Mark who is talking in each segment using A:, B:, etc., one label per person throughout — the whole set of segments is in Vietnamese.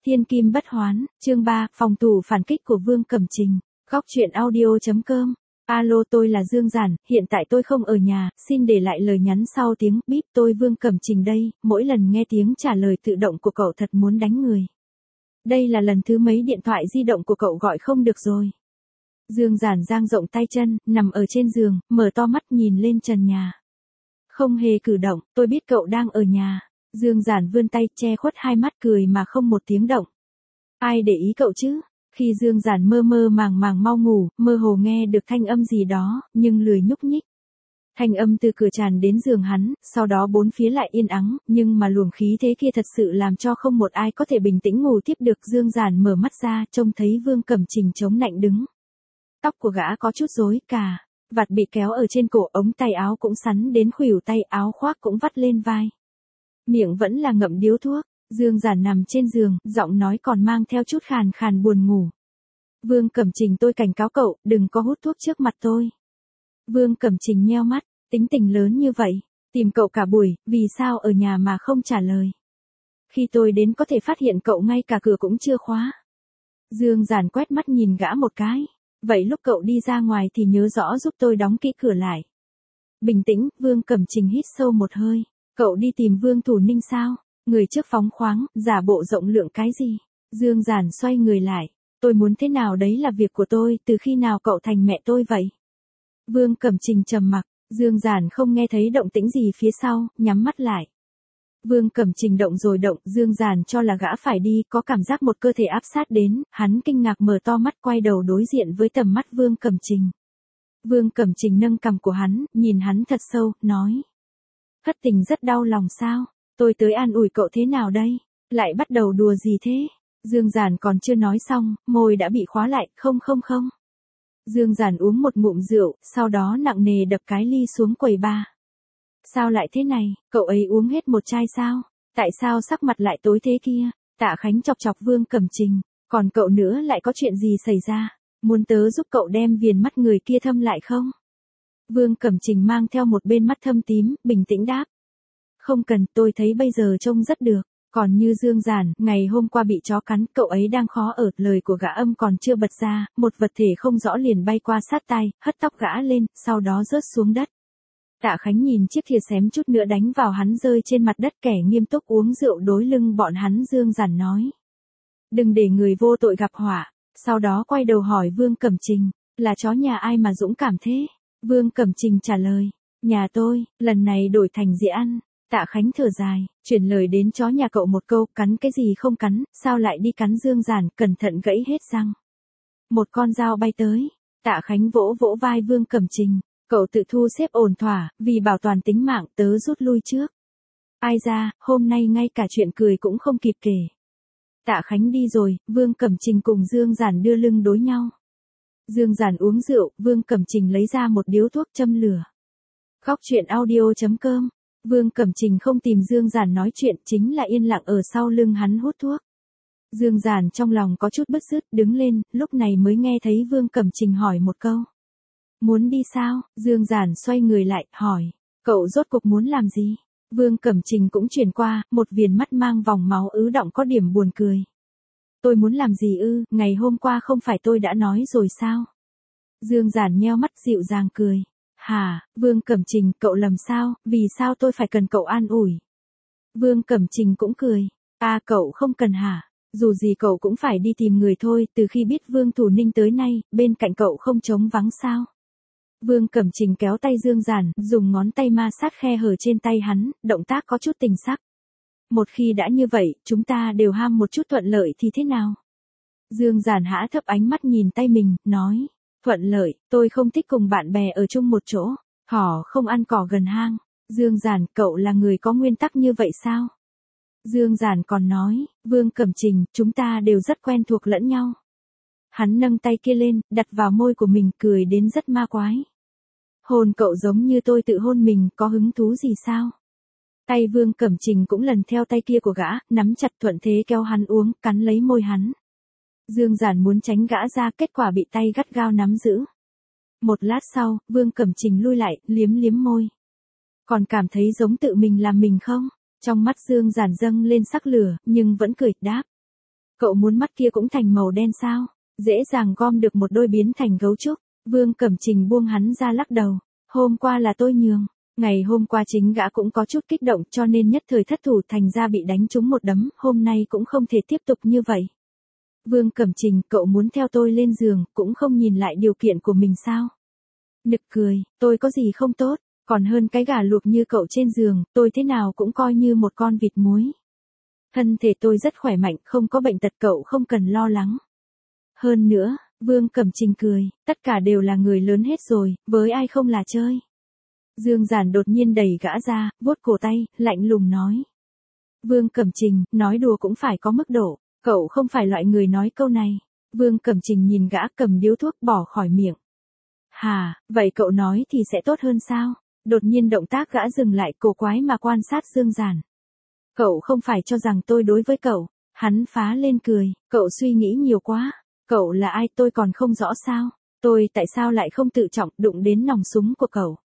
A: Thiên kim bất hoán, chương 3, phòng thủ phản kích của Vương Cẩm Trình. Góc truyện audio.com. Alo, tôi là Dương Giản, hiện tại tôi không ở nhà, xin để lại lời nhắn sau tiếng bíp. Tôi Vương Cẩm Trình đây, mỗi lần nghe tiếng trả lời tự động của cậu thật muốn đánh người. Đây là lần thứ mấy điện thoại di động của cậu gọi không được rồi. Dương Giản dang rộng tay chân, nằm ở trên giường, mở to mắt nhìn lên trần nhà. Không hề cử động, tôi biết cậu đang ở nhà. Dương Giản vươn tay che khuất hai mắt cười mà không một tiếng động. Ai để ý cậu chứ? Khi Dương Giản mơ mơ màng màng mau ngủ, mơ hồ nghe được thanh âm gì đó, nhưng lười nhúc nhích. Thanh âm từ cửa tràn đến giường hắn, sau đó bốn phía lại yên ắng, nhưng mà luồng khí thế kia thật sự làm cho không một ai có thể bình tĩnh ngủ tiếp được. Dương Giản mở mắt ra, trông thấy Vương Cẩm Trình chống nạnh đứng. Tóc của gã có chút rối cà, vạt bị kéo ở trên cổ, ống tay áo cũng sắn đến khuỷu tay, áo khoác cũng vắt lên vai. Miệng vẫn là ngậm điếu thuốc. Dương Giản nằm trên giường, giọng nói còn mang theo chút khàn khàn buồn ngủ. Vương Cẩm Trình, tôi cảnh cáo cậu, đừng có hút thuốc trước mặt tôi. Vương Cẩm Trình nheo mắt, tính tình lớn như vậy, tìm cậu cả buổi, vì sao ở nhà mà không trả lời. Khi tôi đến có thể phát hiện cậu ngay cả cửa cũng chưa khóa. Dương Giản quét mắt nhìn gã một cái. Vậy lúc cậu đi ra ngoài thì nhớ rõ giúp tôi đóng kỹ cửa lại. Bình tĩnh, Vương Cẩm Trình hít sâu một hơi. Cậu đi tìm Vương Thủ Ninh sao? Người trước phóng khoáng, giả bộ rộng lượng cái gì? Dương Giản xoay người lại. Tôi muốn thế nào đấy là việc của tôi, từ khi nào cậu thành mẹ tôi vậy? Vương Cẩm Trình trầm mặc, Dương Giản không nghe thấy động tĩnh gì phía sau, nhắm mắt lại. Vương Cẩm Trình động rồi động, Dương Giản cho là gã phải đi, có cảm giác một cơ thể áp sát đến, hắn kinh ngạc mở to mắt quay đầu đối diện với tầm mắt Vương Cẩm Trình. Vương Cẩm Trình nâng cằm của hắn, nhìn hắn thật sâu, nói. Thất tình rất đau lòng sao? Tôi tới an ủi cậu thế nào đây? Lại bắt đầu đùa gì thế? Dương Giản còn chưa nói xong, môi đã bị khóa lại, không. Dương Giản uống một ngụm rượu, sau đó nặng nề đập cái ly xuống quầy bar. Sao lại thế này, cậu ấy uống hết một chai sao? Tại sao sắc mặt lại tối thế kia? Tạ Khánh chọc chọc Vương Cẩm Trình, còn cậu nữa lại có chuyện gì xảy ra? Muốn tớ giúp cậu đem viền mắt người kia thâm lại không? Vương Cẩm Trình mang theo một bên mắt thâm tím, bình tĩnh đáp. Không cần, tôi thấy bây giờ trông rất được. Còn như Dương Giản, ngày hôm qua bị chó cắn, cậu ấy đang khó ở, lời của gã âm còn chưa bật ra, một vật thể không rõ liền bay qua sát tai, hất tóc gã lên, sau đó rớt xuống đất. Tạ Khánh nhìn chiếc thìa xém chút nữa đánh vào hắn rơi trên mặt đất, kẻ nghiêm túc uống rượu đối lưng bọn hắn. Dương Giản nói. Đừng để người vô tội gặp họa. Sau đó quay đầu hỏi Vương Cẩm Trình, là chó nhà ai mà dũng cảm thế? Vương Cẩm Trình trả lời, nhà tôi, lần này đổi thành dĩa ăn. Tạ Khánh thở dài, chuyển lời đến chó nhà cậu một câu, cắn cái gì không cắn, sao lại đi cắn Dương Giản, cẩn thận gãy hết răng. Một con dao bay tới, Tạ Khánh vỗ vỗ vai Vương Cẩm Trình, cậu tự thu xếp ổn thỏa, vì bảo toàn tính mạng tớ rút lui trước. Ai ra, hôm nay ngay cả chuyện cười cũng không kịp kể. Tạ Khánh đi rồi, Vương Cẩm Trình cùng Dương Giản đưa lưng đối nhau. Dương Giản uống rượu, Vương Cẩm Trình lấy ra một điếu thuốc châm lửa. Góc truyện audio.com. Vương Cẩm Trình không tìm Dương Giản nói chuyện, chính là yên lặng ở sau lưng hắn hút thuốc. Dương Giản trong lòng có chút bứt rứt, đứng lên, lúc này mới nghe thấy Vương Cẩm Trình hỏi một câu. Muốn đi sao? Dương Giản xoay người lại, hỏi. Cậu rốt cuộc muốn làm gì? Vương Cẩm Trình cũng chuyển qua, một viền mắt mang vòng máu ứ đọng có điểm buồn cười. Tôi muốn làm gì ư, ngày hôm qua không phải tôi đã nói rồi sao? Dương Giản nheo mắt dịu dàng cười. Hả, Vương Cẩm Trình, cậu lầm sao, vì sao tôi phải cần cậu an ủi? Vương Cẩm Trình cũng cười. À, cậu không cần hả? Dù gì cậu cũng phải đi tìm người thôi, từ khi biết Vương Thủ Ninh tới nay, bên cạnh cậu không trống vắng sao? Vương Cẩm Trình kéo tay Dương Giản, dùng ngón tay ma sát khe hở trên tay hắn, động tác có chút tình sắc. Một khi đã như vậy, chúng ta đều ham một chút thuận lợi thì thế nào? Dương Giản hã thấp ánh mắt nhìn tay mình, nói. Thuận lợi, tôi không thích cùng bạn bè ở chung một chỗ. Thỏ không ăn cỏ gần hang. Dương Giản, cậu là người có nguyên tắc như vậy sao? Dương Giản còn nói, Vương Cẩm Trình, chúng ta đều rất quen thuộc lẫn nhau. Hắn nâng tay kia lên, đặt vào môi của mình, cười đến rất ma quái. Hôn cậu giống như tôi tự hôn mình, có hứng thú gì sao? Tay Vương Cẩm Trình cũng lần theo tay kia của gã, nắm chặt thuận thế kéo hắn uống, cắn lấy môi hắn. Dương Giản muốn tránh gã ra, kết quả bị tay gắt gao nắm giữ. Một lát sau, Vương Cẩm Trình lui lại, liếm liếm môi. Còn cảm thấy giống tự mình làm mình không? Trong mắt Dương Giản dâng lên sắc lửa, nhưng vẫn cười, đáp. Cậu muốn mắt kia cũng thành màu đen sao? Dễ dàng gom được một đôi biến thành gấu trúc. Vương Cẩm Trình buông hắn ra lắc đầu. Hôm qua là tôi nhường. Ngày hôm qua chính gã cũng có chút kích động cho nên nhất thời thất thủ thành ra bị đánh trúng một đấm. Hôm nay cũng không thể tiếp tục như vậy. Vương Cẩm Trình, cậu muốn theo tôi lên giường, cũng không nhìn lại điều kiện của mình sao? Nực cười, tôi có gì không tốt, còn hơn cái gà luộc như cậu trên giường, tôi thế nào cũng coi như một con vịt muối. Thân thể tôi rất khỏe mạnh, không có bệnh tật, cậu không cần lo lắng. Hơn nữa, Vương Cẩm Trình cười, tất cả đều là người lớn hết rồi, với ai không là chơi. Dương Giản đột nhiên đẩy gã ra, vuốt cổ tay, lạnh lùng nói. Vương Cẩm Trình, nói đùa cũng phải có mức độ, cậu không phải loại người nói câu này. Vương Cẩm Trình nhìn gã cầm điếu thuốc bỏ khỏi miệng. Hà, vậy cậu nói thì sẽ tốt hơn sao? Đột nhiên động tác gã dừng lại, cổ quái mà quan sát Dương Giản. Cậu không phải cho rằng tôi đối với cậu. Hắn phá lên cười, cậu suy nghĩ nhiều quá. Cậu là ai tôi còn không rõ sao? Tôi tại sao lại không tự trọng đụng đến nòng súng của cậu?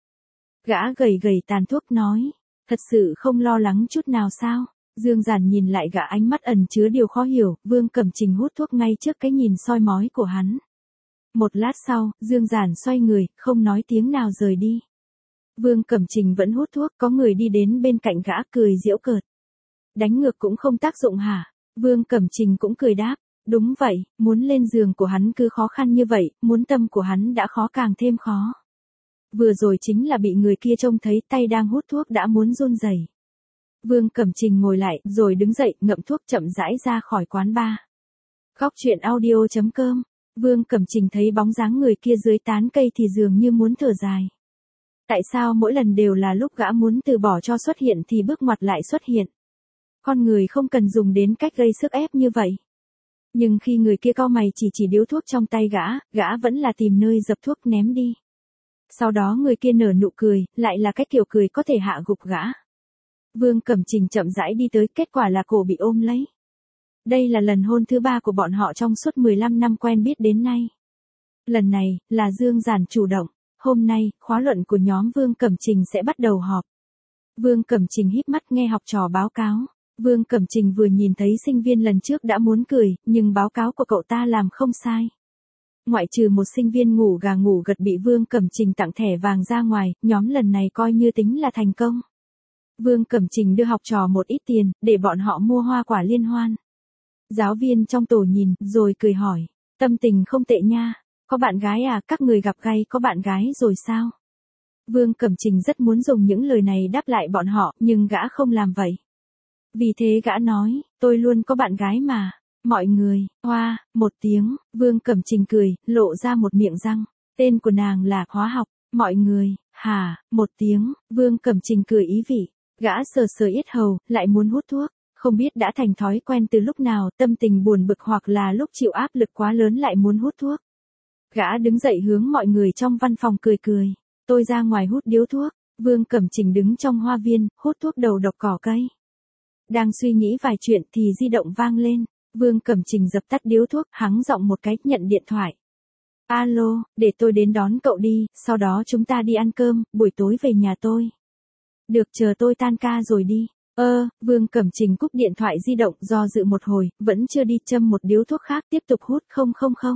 A: Gã gầy gầy tàn thuốc nói. Thật sự không lo lắng chút nào sao? Dương Giản nhìn lại gã, ánh mắt ẩn chứa điều khó hiểu. Vương Cẩm Trình hút thuốc ngay trước cái nhìn soi mói của hắn. Một lát sau, Dương Giản xoay người, không nói tiếng nào rời đi. Vương Cẩm Trình vẫn hút thuốc, có người đi đến bên cạnh gã cười giễu cợt. Đánh ngược cũng không tác dụng hả? Vương Cẩm Trình cũng cười đáp. Đúng vậy, muốn lên giường của hắn cứ khó khăn như vậy, muốn tâm của hắn đã khó càng thêm khó. Vừa rồi chính là bị người kia trông thấy tay đang hút thuốc đã muốn run rẩy. Vương Cẩm Trình ngồi lại, rồi đứng dậy, ngậm thuốc chậm rãi ra khỏi quán bar. Góc truyện audio.com. Vương Cẩm Trình thấy bóng dáng người kia dưới tán cây thì dường như muốn thở dài. Tại sao mỗi lần đều là lúc gã muốn từ bỏ cho xuất hiện thì bước ngoặt lại xuất hiện? Con người không cần dùng đến cách gây sức ép như vậy. Nhưng khi người kia cau mày chỉ điếu thuốc trong tay gã vẫn là tìm nơi dập thuốc ném đi. Sau đó người kia nở nụ cười, lại là cái kiểu cười có thể hạ gục gã. Vương Cẩm Trình chậm rãi đi tới, kết quả là cổ bị ôm lấy. Đây là lần hôn thứ 3 của bọn họ trong suốt 15 năm quen biết đến nay. Lần này, là Dương Giản chủ động. Hôm nay, khóa luận của nhóm Vương Cẩm Trình sẽ bắt đầu họp. Vương Cẩm Trình híp mắt nghe học trò báo cáo. Vương Cẩm Trình vừa nhìn thấy sinh viên lần trước đã muốn cười, nhưng báo cáo của cậu ta làm không sai. Ngoại trừ một sinh viên ngủ gà ngủ gật bị Vương Cẩm Trình tặng thẻ vàng ra ngoài, nhóm lần này coi như tính là thành công. Vương Cẩm Trình đưa học trò một ít tiền, để bọn họ mua hoa quả liên hoan. Giáo viên trong tổ nhìn, rồi cười hỏi. Tâm tình không tệ nha. Có bạn gái à, các người gặp gay có bạn gái rồi sao? Vương Cẩm Trình rất muốn dùng những lời này đáp lại bọn họ, nhưng gã không làm vậy. Vì thế gã nói, tôi luôn có bạn gái mà. Mọi người, hoa, một tiếng, Vương Cẩm Trình cười, lộ ra một miệng răng. Tên của nàng là hóa học. Mọi người, hả, một tiếng, Vương Cẩm Trình cười ý vị. Gã sờ sờ yết hầu, lại muốn hút thuốc. Không biết đã thành thói quen từ lúc nào, tâm tình buồn bực hoặc là lúc chịu áp lực quá lớn lại muốn hút thuốc. Gã đứng dậy hướng mọi người trong văn phòng cười cười. Tôi ra ngoài hút điếu thuốc. Vương Cẩm Trình đứng trong hoa viên, hút thuốc đầu độc cỏ cây. Đang suy nghĩ vài chuyện thì di động vang lên. Vương Cẩm Trình dập tắt điếu thuốc, hắng giọng một cái, nhận điện thoại. Alo, để tôi đến đón cậu đi, sau đó chúng ta đi ăn cơm, buổi tối về nhà tôi. Được, chờ tôi tan ca rồi đi. Vương Cẩm Trình cúp điện thoại di động, do dự một hồi, vẫn chưa đi, châm một điếu thuốc khác, tiếp tục hút. Không.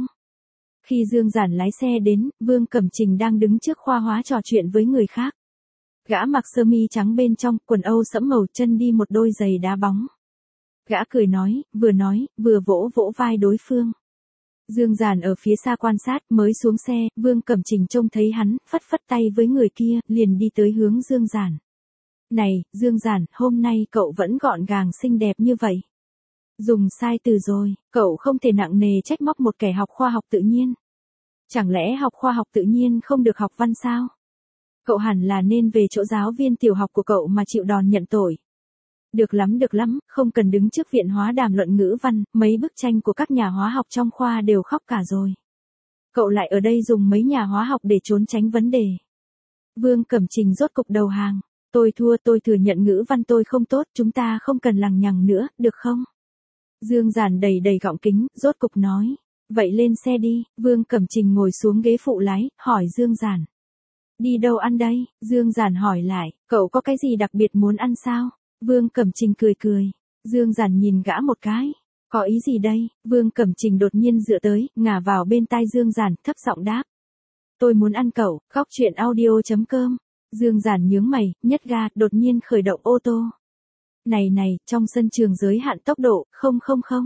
A: Khi Dương Giản lái xe đến, Vương Cẩm Trình đang đứng trước khoa hóa trò chuyện với người khác. Gã mặc sơ mi trắng bên trong, quần âu sẫm màu, chân đi một đôi giày đá bóng. Gã cười nói, vừa vỗ vai đối phương. Dương Giản ở phía xa quan sát, mới xuống xe, Vương Cẩm Trình trông thấy hắn, phất tay với người kia, liền đi tới hướng Dương Giản. Này, Dương Giản, hôm nay cậu vẫn gọn gàng xinh đẹp như vậy. Dùng sai từ rồi, cậu không thể nặng nề trách móc một kẻ học khoa học tự nhiên. Chẳng lẽ học khoa học tự nhiên không được học văn sao? Cậu hẳn là nên về chỗ giáo viên tiểu học của cậu mà chịu đòn nhận tội. Được lắm, không cần đứng trước viện hóa đàm luận ngữ văn, mấy bức tranh của các nhà hóa học trong khoa đều khóc cả rồi. Cậu lại ở đây dùng mấy nhà hóa học để trốn tránh vấn đề. Vương Cẩm Trình rốt cục đầu hàng. Tôi thua, tôi thừa nhận ngữ văn tôi không tốt, chúng ta không cần lằng nhằng nữa, được không? Dương Giản đầy gọng kính, rốt cục nói. Vậy lên xe đi. Vương Cẩm Trình ngồi xuống ghế phụ lái, hỏi Dương Giản. Đi đâu ăn đây? Dương Giản hỏi lại, cậu có cái gì đặc biệt muốn ăn sao? Vương Cẩm Trình cười. Dương Giản nhìn gã một cái. Có ý gì đây? Vương Cẩm Trình đột nhiên dựa tới, ngả vào bên tai Dương Giản, thấp giọng đáp. Tôi muốn ăn cậu, khóc chuyện audio.com. Dương Giản nhướng mày, nhấc ga, đột nhiên khởi động ô tô. Này, trong sân trường giới hạn tốc độ, không.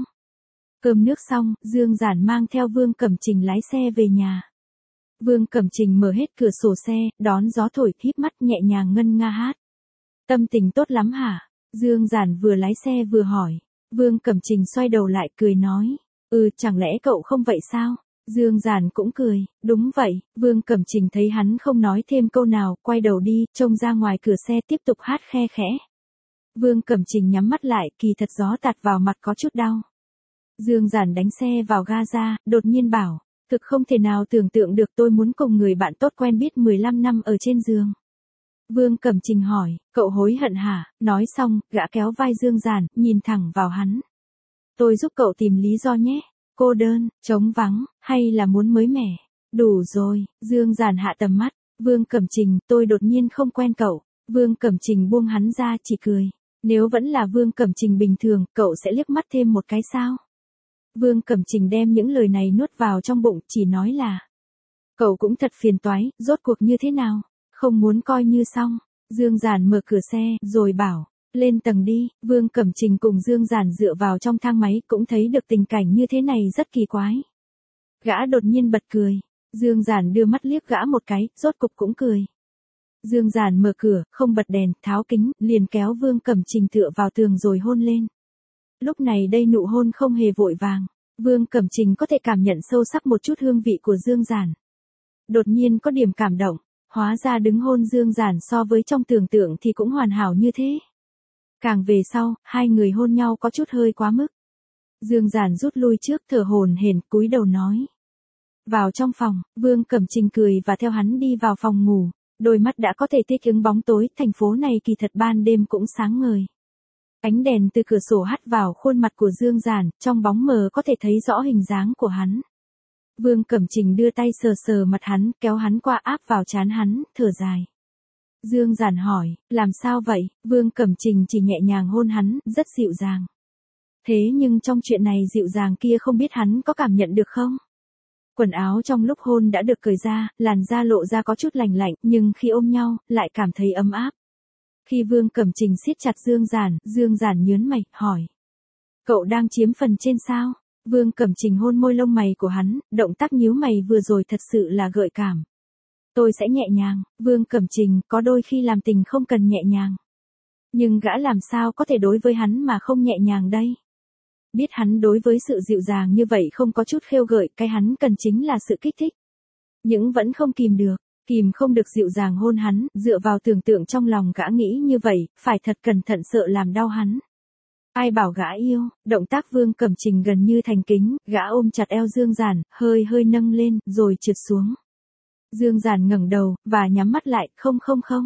A: Cơm nước xong, Dương Giản mang theo Vương Cẩm Trình lái xe về nhà. Vương Cẩm Trình mở hết cửa sổ xe, đón gió thổi, híp mắt nhẹ nhàng ngân nga hát. Tâm tình tốt lắm hả? Dương Giản vừa lái xe vừa hỏi. Vương Cẩm Trình xoay đầu lại cười nói. Chẳng lẽ cậu không vậy sao? Dương Giản cũng cười. Đúng vậy. Vương Cẩm Trình thấy hắn không nói thêm câu nào, quay đầu đi, trông ra ngoài cửa xe tiếp tục hát khe khẽ. Vương Cẩm Trình nhắm mắt lại, kỳ thật gió tạt vào mặt có chút đau. Dương Giản đánh xe vào ga ra, đột nhiên bảo. Thực không thể nào tưởng tượng được, tôi muốn cùng người bạn tốt quen biết 15 năm ở trên giường. Vương Cẩm Trình hỏi, cậu hối hận hả? Nói xong, gã kéo vai Dương Giản, nhìn thẳng vào hắn. Tôi giúp cậu tìm lý do nhé. Cô đơn, trống vắng, hay là muốn mới mẻ? Đủ rồi. Dương Giản hạ tầm mắt. Vương Cẩm Trình, tôi đột nhiên không quen cậu. Vương Cẩm Trình buông hắn ra, chỉ cười. Nếu vẫn là Vương Cẩm Trình bình thường, cậu sẽ liếc mắt thêm một cái sao? Vương Cẩm Trình đem những lời này nuốt vào trong bụng, chỉ nói là. Cậu cũng thật phiền toái, rốt cuộc như thế nào? Không muốn coi như xong. Dương Giản mở cửa xe, rồi bảo. Lên tầng đi. Vương Cẩm Trình cùng Dương Giản dựa vào trong thang máy, cũng thấy được tình cảnh như thế này rất kỳ quái. Gã đột nhiên bật cười. Dương Giản đưa mắt liếc gã một cái, rốt cục cũng cười. Dương Giản mở cửa, không bật đèn, tháo kính, liền kéo Vương Cẩm Trình tựa vào tường rồi hôn lên. Lúc này đây nụ hôn không hề vội vàng. Vương Cẩm Trình có thể cảm nhận sâu sắc một chút hương vị của Dương Giản. Đột nhiên có điểm cảm động. Hóa ra đứng hôn Dương Giản so với trong tưởng tượng thì cũng hoàn hảo như thế. Càng về sau, hai người hôn nhau có chút hơi quá mức. Dương Giản rút lui trước, thở hổn hển, cúi đầu nói. Vào trong phòng, Vương Cẩm Trình cười và theo hắn đi vào phòng ngủ. Đôi mắt đã có thể thích ứng bóng tối, thành phố này kỳ thật ban đêm cũng sáng ngời. Ánh đèn từ cửa sổ hắt vào khuôn mặt của Dương Giản, trong bóng mờ có thể thấy rõ hình dáng của hắn. Vương Cẩm Trình đưa tay sờ sờ mặt hắn, kéo hắn qua áp vào trán hắn, thở dài. Dương Giản hỏi, làm sao vậy? Vương Cẩm Trình chỉ nhẹ nhàng hôn hắn, rất dịu dàng. Thế nhưng trong chuyện này dịu dàng kia không biết hắn có cảm nhận được không? Quần áo trong lúc hôn đã được cởi ra, làn da lộ ra có chút lạnh lạnh, nhưng khi ôm nhau, lại cảm thấy ấm áp. Khi Vương Cẩm Trình siết chặt Dương Giản nhớn mày, hỏi. Cậu đang chiếm phần trên sao? Vương Cẩm Trình hôn môi lông mày của hắn, động tác nhíu mày vừa rồi thật sự là gợi cảm. Tôi sẽ nhẹ nhàng. Vương Cẩm Trình, có đôi khi làm tình không cần nhẹ nhàng. Nhưng gã làm sao có thể đối với hắn mà không nhẹ nhàng đây? Biết hắn đối với sự dịu dàng như vậy không có chút khêu gợi, cái hắn cần chính là sự kích thích. Nhưng vẫn không kìm không được dịu dàng hôn hắn, dựa vào tưởng tượng trong lòng gã nghĩ như vậy, phải thật cẩn thận sợ làm đau hắn. Ai bảo gã yêu? Động tác Vương Cẩm Trình gần như thành kính, gã ôm chặt eo Dương Giản, hơi nâng lên, rồi trượt xuống. Dương Giản ngẩng đầu, và nhắm mắt lại, không.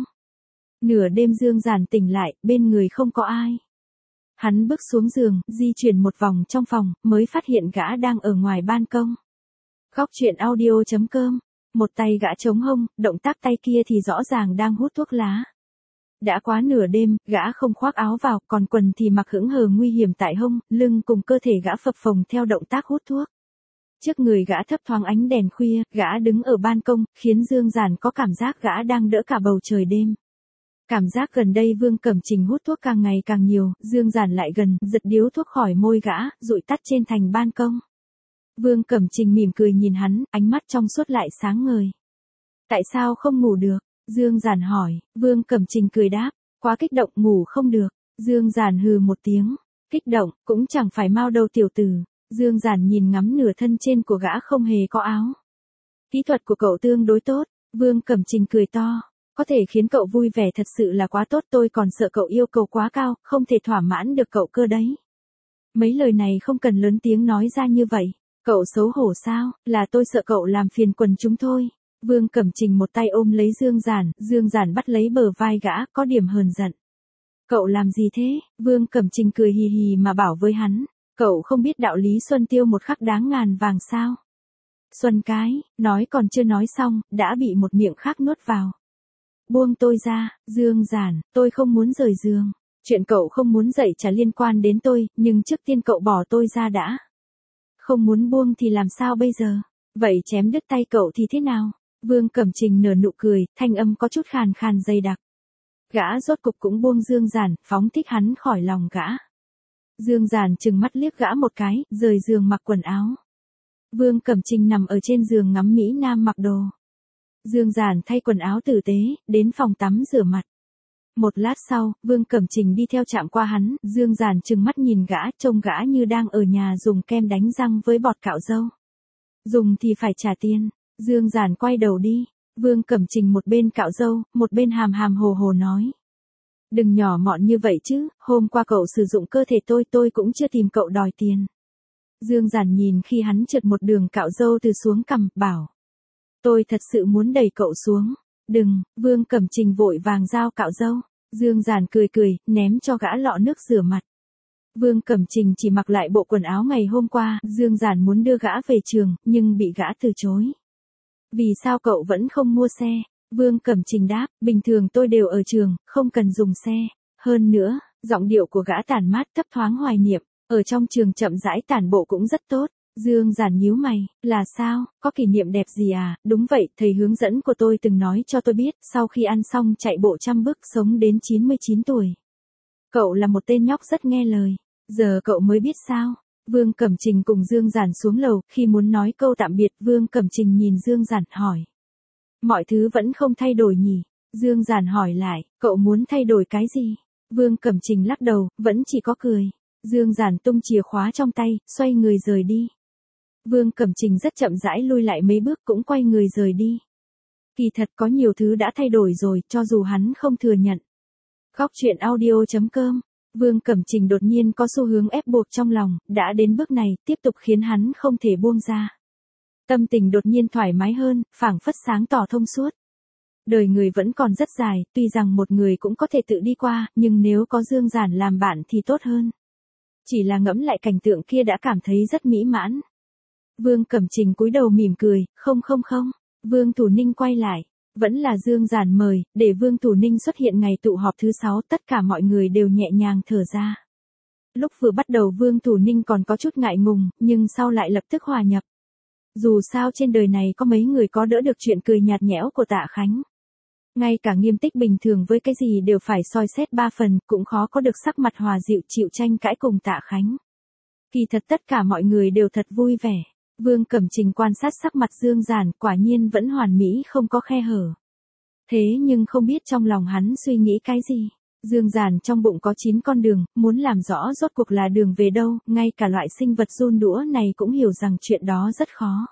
A: Nửa đêm Dương Giản tỉnh lại, bên người không có ai. Hắn bước xuống giường, di chuyển một vòng trong phòng, mới phát hiện gã đang ở ngoài ban công. Khóc chuyện audio.com. Một tay gã chống hông, động tác tay kia thì rõ ràng đang hút thuốc lá. Đã quá nửa đêm, gã không khoác áo vào, còn quần thì mặc hững hờ nguy hiểm tại hông, lưng cùng cơ thể gã phập phồng theo động tác hút thuốc. Trước người gã thấp thoáng ánh đèn khuya, gã đứng ở ban công, khiến Dương Giản có cảm giác gã đang đỡ cả bầu trời đêm. Cảm giác gần đây Vương Cẩm Trình hút thuốc càng ngày càng nhiều, Dương Giản lại gần, giật điếu thuốc khỏi môi gã, dụi tắt trên thành ban công. Vương Cẩm Trình mỉm cười nhìn hắn, ánh mắt trong suốt lại sáng ngời. Tại sao không ngủ được? Dương Giản hỏi. Vương Cẩm Trình cười đáp, quá kích động ngủ không được. Dương Giản hừ một tiếng, kích động, cũng chẳng phải mau đâu tiểu tử. Dương Giản nhìn ngắm nửa thân trên của gã không hề có áo. Kỹ thuật của cậu tương đối tốt. Vương Cẩm Trình cười to, có thể khiến cậu vui vẻ thật sự là quá tốt, tôi còn sợ cậu yêu cầu quá cao, không thể thỏa mãn được cậu cơ đấy. Mấy lời này không cần lớn tiếng nói ra như vậy. Cậu xấu hổ sao? Là tôi sợ cậu làm phiền quần chúng thôi. Vương Cẩm Trình một tay ôm lấy Dương Giản bắt lấy bờ vai gã, có điểm hờn giận. Cậu làm gì thế? Vương Cẩm Trình cười hì hì mà bảo với hắn, cậu không biết đạo lý xuân tiêu một khắc đáng ngàn vàng sao? Xuân cái, nói còn chưa nói xong, đã bị một miệng khác nuốt vào. Buông tôi ra, Dương Giản, tôi không muốn rời giường. Chuyện cậu không muốn dạy chả liên quan đến tôi, nhưng trước tiên cậu bỏ tôi ra đã. Không muốn buông thì làm sao bây giờ? Vậy chém đứt tay cậu thì thế nào? Vương Cẩm Trình nở nụ cười, thanh âm có chút khàn khàn dày đặc. Gã rốt cục cũng buông Dương Giản, phóng thích hắn khỏi lòng gã. Dương Giản trừng mắt liếc gã một cái, rời giường mặc quần áo. Vương Cẩm Trình nằm ở trên giường ngắm mỹ nam mặc đồ. Dương Giản thay quần áo tử tế, đến phòng tắm rửa mặt. Một lát sau, Vương Cẩm Trình đi theo chạm qua hắn, Dương Giản trừng mắt nhìn gã, trông gã như đang ở nhà dùng kem đánh răng với bọt cạo râu. Dùng thì phải trả tiền. Dương Giản quay đầu đi. Vương Cẩm Trình một bên cạo râu, một bên hàm hàm hồ hồ nói. Đừng nhỏ mọn như vậy chứ, hôm qua cậu sử dụng cơ thể tôi cũng chưa tìm cậu đòi tiền. Dương Giản nhìn khi hắn trượt một đường cạo râu từ xuống cằm, bảo. Tôi thật sự muốn đẩy cậu xuống. Đừng, Vương Cẩm Trình vội vàng giao cạo râu. Dương Giản cười cười, ném cho gã lọ nước rửa mặt. Vương Cẩm Trình chỉ mặc lại bộ quần áo ngày hôm qua, Dương Giản muốn đưa gã về trường, nhưng bị gã từ chối. Vì sao cậu vẫn không mua xe? Vương Cẩm Trình đáp, bình thường tôi đều ở trường, không cần dùng xe. Hơn nữa, giọng điệu của gã tản mát thấp thoáng hoài niệm, ở trong trường chậm rãi tản bộ cũng rất tốt. Dương Giản nhíu mày, là sao, có kỷ niệm đẹp gì à? Đúng vậy, thầy hướng dẫn của tôi từng nói cho tôi biết, sau khi ăn xong chạy bộ 100 bước sống đến 99 tuổi. Cậu là một tên nhóc rất nghe lời, giờ cậu mới biết sao? Vương Cẩm Trình cùng Dương Giản xuống lầu, khi muốn nói câu tạm biệt, Vương Cẩm Trình nhìn Dương Giản hỏi. Mọi thứ vẫn không thay đổi nhỉ? Dương Giản hỏi lại, cậu muốn thay đổi cái gì? Vương Cẩm Trình lắc đầu, vẫn chỉ có cười. Dương Giản tung chìa khóa trong tay, xoay người rời đi. Vương Cẩm Trình rất chậm rãi lui lại mấy bước cũng quay người rời đi. Kỳ thật có nhiều thứ đã thay đổi rồi, cho dù hắn không thừa nhận. Góc truyện audio.com. Vương Cẩm Trình đột nhiên có xu hướng ép buộc trong lòng, đã đến bước này, tiếp tục khiến hắn không thể buông ra. Tâm tình đột nhiên thoải mái hơn, phảng phất sáng tỏ thông suốt. Đời người vẫn còn rất dài, tuy rằng một người cũng có thể tự đi qua, nhưng nếu có Dương Giản làm bạn thì tốt hơn. Chỉ là ngẫm lại cảnh tượng kia đã cảm thấy rất mỹ mãn. Vương Cẩm Trình cúi đầu mỉm cười, không. Vương Thủ Ninh quay lại. Vẫn là Dương Giản mời, để Vương Thủ Ninh xuất hiện ngày tụ họp thứ 6, tất cả mọi người đều nhẹ nhàng thở ra. Lúc vừa bắt đầu Vương Thủ Ninh còn có chút ngại ngùng, nhưng sau lại lập tức hòa nhập. Dù sao trên đời này có mấy người có đỡ được chuyện cười nhạt nhẽo của Tạ Khánh. Ngay cả Nghiêm Tích bình thường với cái gì đều phải soi xét 3 phần, cũng khó có được sắc mặt hòa dịu chịu tranh cãi cùng Tạ Khánh. Kỳ thật tất cả mọi người đều thật vui vẻ. Vương Cẩm Trình quan sát sắc mặt Dương Giản, quả nhiên vẫn hoàn mỹ không có khe hở. Thế nhưng không biết trong lòng hắn suy nghĩ cái gì. Dương Giản trong bụng có 9 con đường, muốn làm rõ rốt cuộc là đường về đâu, ngay cả loại sinh vật giun đũa này cũng hiểu rằng chuyện đó rất khó.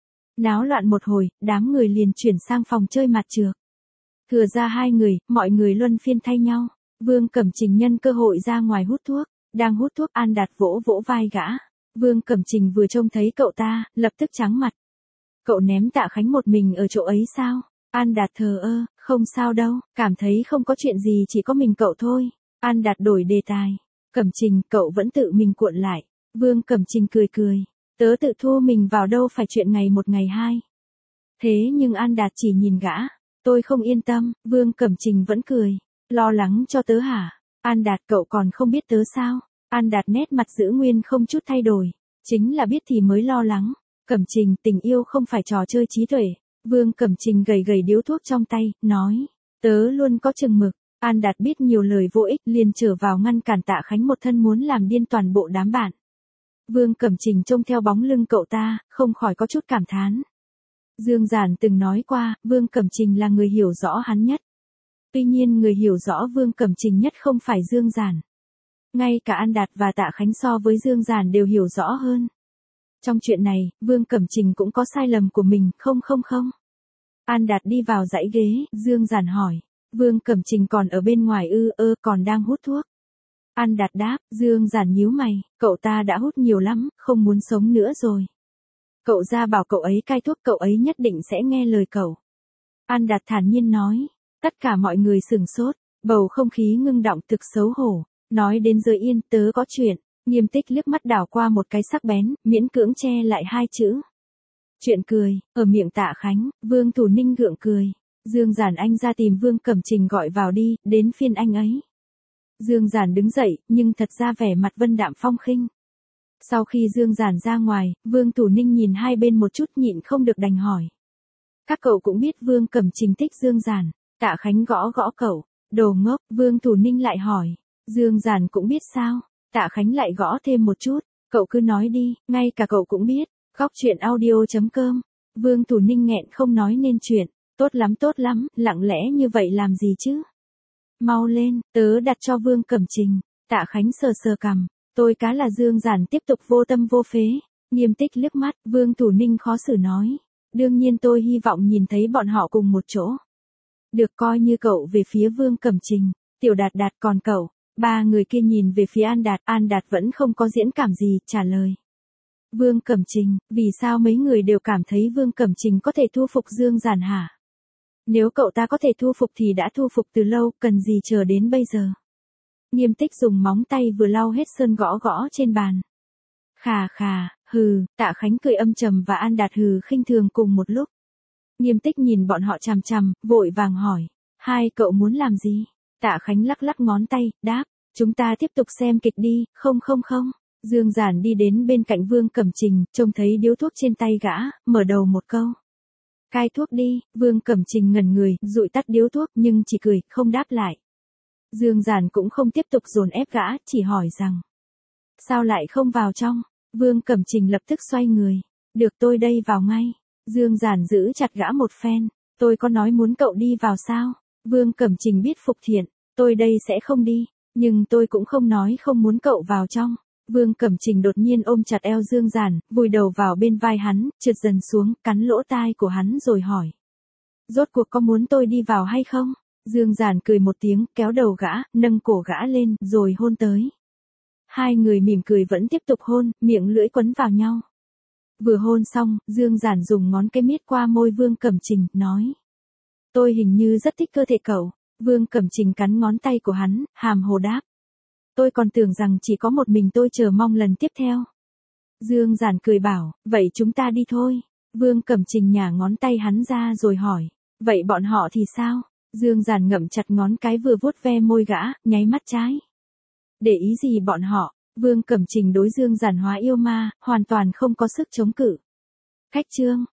A: Náo loạn một hồi, đám người liền chuyển sang phòng chơi mặt trược. Thừa ra 2 người, mọi người luân phiên thay nhau. Vương Cẩm Trình nhân cơ hội ra ngoài hút thuốc. Đang hút thuốc An Đạt vỗ vỗ vai gã. Vương Cẩm Trình vừa trông thấy cậu ta, lập tức trắng mặt. Cậu ném Tạ Khánh một mình ở chỗ ấy sao? An Đạt thờ ơ, không sao đâu, cảm thấy không có chuyện gì, chỉ có mình cậu thôi. An Đạt đổi đề tài. Cẩm Trình, cậu vẫn tự mình cuộn lại. Vương Cẩm Trình cười cười. Tớ tự thu mình vào đâu phải chuyện ngày một ngày hai. Thế nhưng An Đạt chỉ nhìn gã. Tôi không yên tâm, Vương Cẩm Trình vẫn cười. Lo lắng cho tớ hả? An Đạt, cậu còn không biết tớ sao? An Đạt nét mặt giữ nguyên không chút thay đổi. Chính là biết thì mới lo lắng. Cẩm Trình, tình yêu không phải trò chơi trí tuệ. Vương Cẩm Trình gầy gầy điếu thuốc trong tay, nói. Tớ luôn có chừng mực. An Đạt biết nhiều lời vô ích, liền trở vào ngăn cản Tạ Khánh một thân muốn làm điên toàn bộ đám bạn. Vương Cẩm Trình trông theo bóng lưng cậu ta, không khỏi có chút cảm thán. Dương Giản từng nói qua, Vương Cẩm Trình là người hiểu rõ hắn nhất. Tuy nhiên người hiểu rõ Vương Cẩm Trình nhất không phải Dương Giản. Ngay cả An Đạt và Tạ Khánh so với Dương Giản đều hiểu rõ hơn. Trong chuyện này, Vương Cẩm Trình cũng có sai lầm của mình, không. An Đạt đi vào dãy ghế, Dương Giản hỏi. Vương Cẩm Trình còn ở bên ngoài còn đang hút thuốc. An Đạt đáp, Dương Giản nhíu mày, cậu ta đã hút nhiều lắm, không muốn sống nữa rồi. Cậu ra bảo cậu ấy cai thuốc, cậu ấy nhất định sẽ nghe lời cậu. An Đạt thản nhiên nói. Tất cả mọi người sửng sốt, bầu không khí ngưng động thực xấu hổ. Nói đến giờ yên, tớ có chuyện. Nghiêm Tích liếc mắt đảo qua một cái sắc bén, miễn cưỡng che lại 2 chữ. Chuyện cười, ở miệng Tạ Khánh, Vương Thủ Ninh gượng cười. Dương Giản anh ra tìm Vương Cẩm Trình gọi vào đi, đến phiên anh ấy. Dương Giản đứng dậy, nhưng thật ra vẻ mặt vân đạm phong khinh. Sau khi Dương Giản ra ngoài, Vương Thủ Ninh nhìn hai bên một chút nhịn không được đành hỏi. Các cậu cũng biết Vương Cẩm Trình thích Dương Giản. Tạ Khánh gõ gõ cậu. Đồ ngốc, Vương Thủ Ninh lại hỏi. Dương Giản cũng biết sao? Tạ Khánh lại gõ thêm một chút. Cậu cứ nói đi, ngay cả cậu cũng biết. Góc chuyện audio.com. Vương Thủ Ninh nghẹn không nói nên chuyện. Tốt lắm, lặng lẽ như vậy làm gì chứ? Mau lên, tớ đặt cho Vương Cẩm Trình. Tạ Khánh sờ sờ cằm. Tôi cá là Dương Giản tiếp tục vô tâm vô phế. Nghiêm Tích liếc mắt, Vương Thủ Ninh khó xử nói. Đương nhiên tôi hy vọng nhìn thấy bọn họ cùng một chỗ. Được, coi như cậu về phía Vương Cẩm Trình. Tiểu Đạt Đạt còn cậu. Ba người kia nhìn về phía An Đạt vẫn không có diễn cảm gì, trả lời. Vương Cẩm Trình, vì sao mấy người đều cảm thấy Vương Cẩm Trình có thể thu phục Dương Giản hả? Nếu cậu ta có thể thu phục thì đã thu phục từ lâu, cần gì chờ đến bây giờ? Nghiêm Tích dùng móng tay vừa lau hết sơn gõ gõ trên bàn. Khà, hừ, Tạ Khánh cười âm trầm và An Đạt hừ khinh thường cùng một lúc. Nghiêm Tích nhìn bọn họ chằm chằm, vội vàng hỏi. Hai cậu muốn làm gì? Tạ Khánh lắc lắc ngón tay, đáp. Chúng ta tiếp tục xem kịch đi, không. Dương Giản đi đến bên cạnh Vương Cẩm Trình, trông thấy điếu thuốc trên tay gã, mở đầu một câu. Cai thuốc đi, Vương Cẩm Trình ngẩn người, dụi tắt điếu thuốc nhưng chỉ cười, không đáp lại. Dương Giản cũng không tiếp tục dồn ép gã, chỉ hỏi rằng. Sao lại không vào trong? Vương Cẩm Trình lập tức xoay người. Được, tôi đây vào ngay. Dương Giản giữ chặt gã một phen. Tôi có nói muốn cậu đi vào sao? Vương Cẩm Trình biết phục thiện. Tôi đây sẽ không đi. Nhưng tôi cũng không nói không muốn cậu vào trong. Vương Cẩm Trình đột nhiên ôm chặt eo Dương Giản, vùi đầu vào bên vai hắn, trượt dần xuống, cắn lỗ tai của hắn rồi hỏi. Rốt cuộc có muốn tôi đi vào hay không? Dương Giản cười một tiếng, kéo đầu gã, nâng cổ gã lên, rồi hôn tới. Hai người mỉm cười vẫn tiếp tục hôn, miệng lưỡi quấn vào nhau. Vừa hôn xong, Dương Giản dùng ngón cái miết qua môi Vương Cẩm Trình, nói. Tôi hình như rất thích cơ thể cậu. Vương Cẩm Trình cắn ngón tay của hắn, hàm hồ đáp. Tôi còn tưởng rằng chỉ có một mình tôi chờ mong lần tiếp theo. Dương Giản cười bảo, vậy chúng ta đi thôi. Vương Cẩm Trình nhả ngón tay hắn ra rồi hỏi, vậy bọn họ thì sao? Dương Giản ngậm chặt ngón cái vừa vuốt ve môi gã, nháy mắt trái. Để ý gì bọn họ? Vương Cẩm Trình đối Dương Giản hóa yêu ma, hoàn toàn không có sức chống cự. Khách chương.